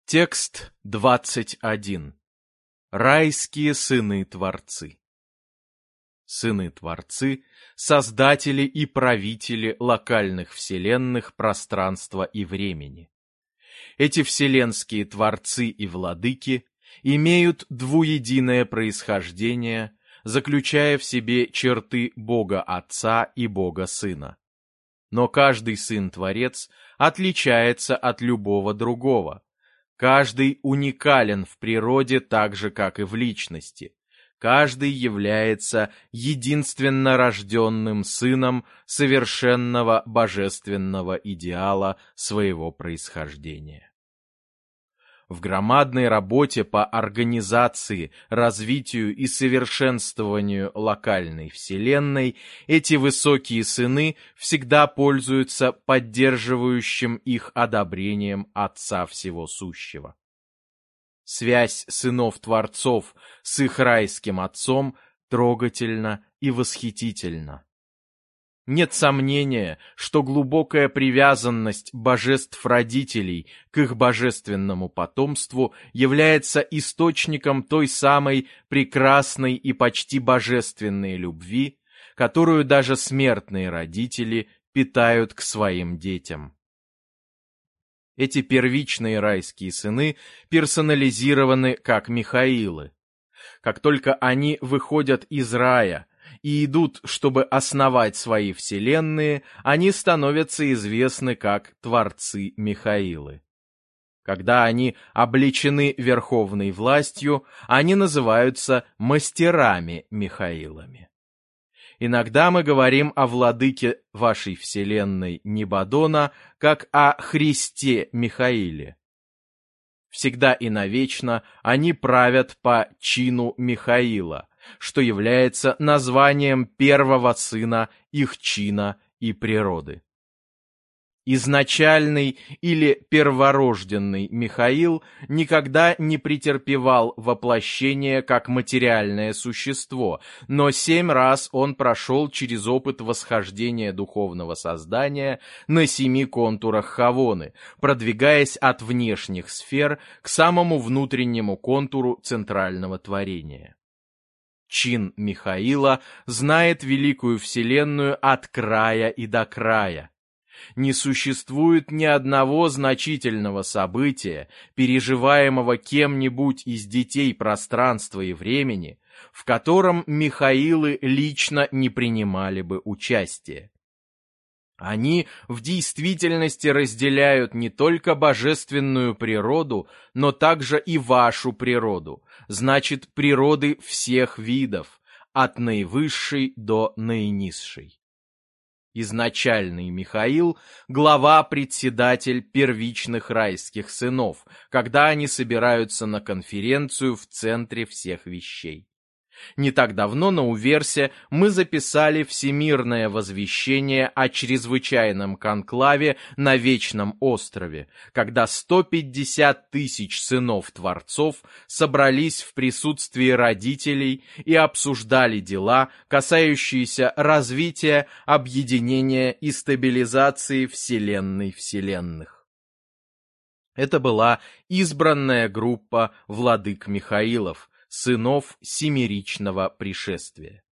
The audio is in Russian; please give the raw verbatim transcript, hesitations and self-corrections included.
Текст двадцать один. Райские сыны-творцы. Сыны-творцы — создатели и правители локальных вселенных пространства и времени. Эти вселенские творцы и владыки имеют двуединое происхождение, заключая в себе черты Бога Отца и Бога Сына. Но каждый сын-творец отличается от любого другого. Каждый уникален в природе так же, как и в личности. Каждый является единственно рожденным сыном совершенного божественного идеала своего происхождения. В громадной работе по организации, развитию и совершенствованию локальной вселенной эти высокие сыны всегда пользуются поддерживающим их одобрением Отца Всего Сущего. Связь сынов-творцов с их райским Отцом трогательна и восхитительна. Нет сомнения, что глубокая привязанность божеств-родителей к их божественному потомству является источником той самой прекрасной и почти божественной любви, которую даже смертные родители питают к своим детям. Эти первичные райские сыны персонализированы как Михаилы. Как только они выходят из рая и идут, чтобы основать свои вселенные, они становятся известны как Творцы Михаилы. Когда они облечены верховной властью, они называются мастерами Михаилами. Иногда мы говорим о владыке вашей вселенной Нибадона как о Христе Михаиле. Всегда и навечно они правят по чину Михаила, что является названием первого сына их чина и природы. Изначальный или перворожденный Михаил никогда не претерпевал воплощение как материальное существо, но семь раз он прошел через опыт восхождения духовного создания на семи контурах Хавоны, продвигаясь от внешних сфер к самому внутреннему контуру центрального творения. Чин Михаила знает великую вселенную от края и до края. Не существует ни одного значительного события, переживаемого кем-нибудь из детей пространства и времени, в котором Михаилы лично не принимали бы участие. Они в действительности разделяют не только божественную природу, но также и вашу природу, значит, природы всех видов, от наивысшей до наинизшей. Изначальный Михаил – глава-председатель первичных райских сынов, когда они собираются на конференцию в центре всех вещей. Не так давно на Уверсе мы записали всемирное возвещение о чрезвычайном конклаве на Вечном острове, когда сто пятьдесят тысяч сынов-творцов собрались в присутствии родителей и обсуждали дела, касающиеся развития, объединения и стабилизации Вселенной Вселенных. Это была избранная группа владык Михаилов, сынов семеричного пришествия.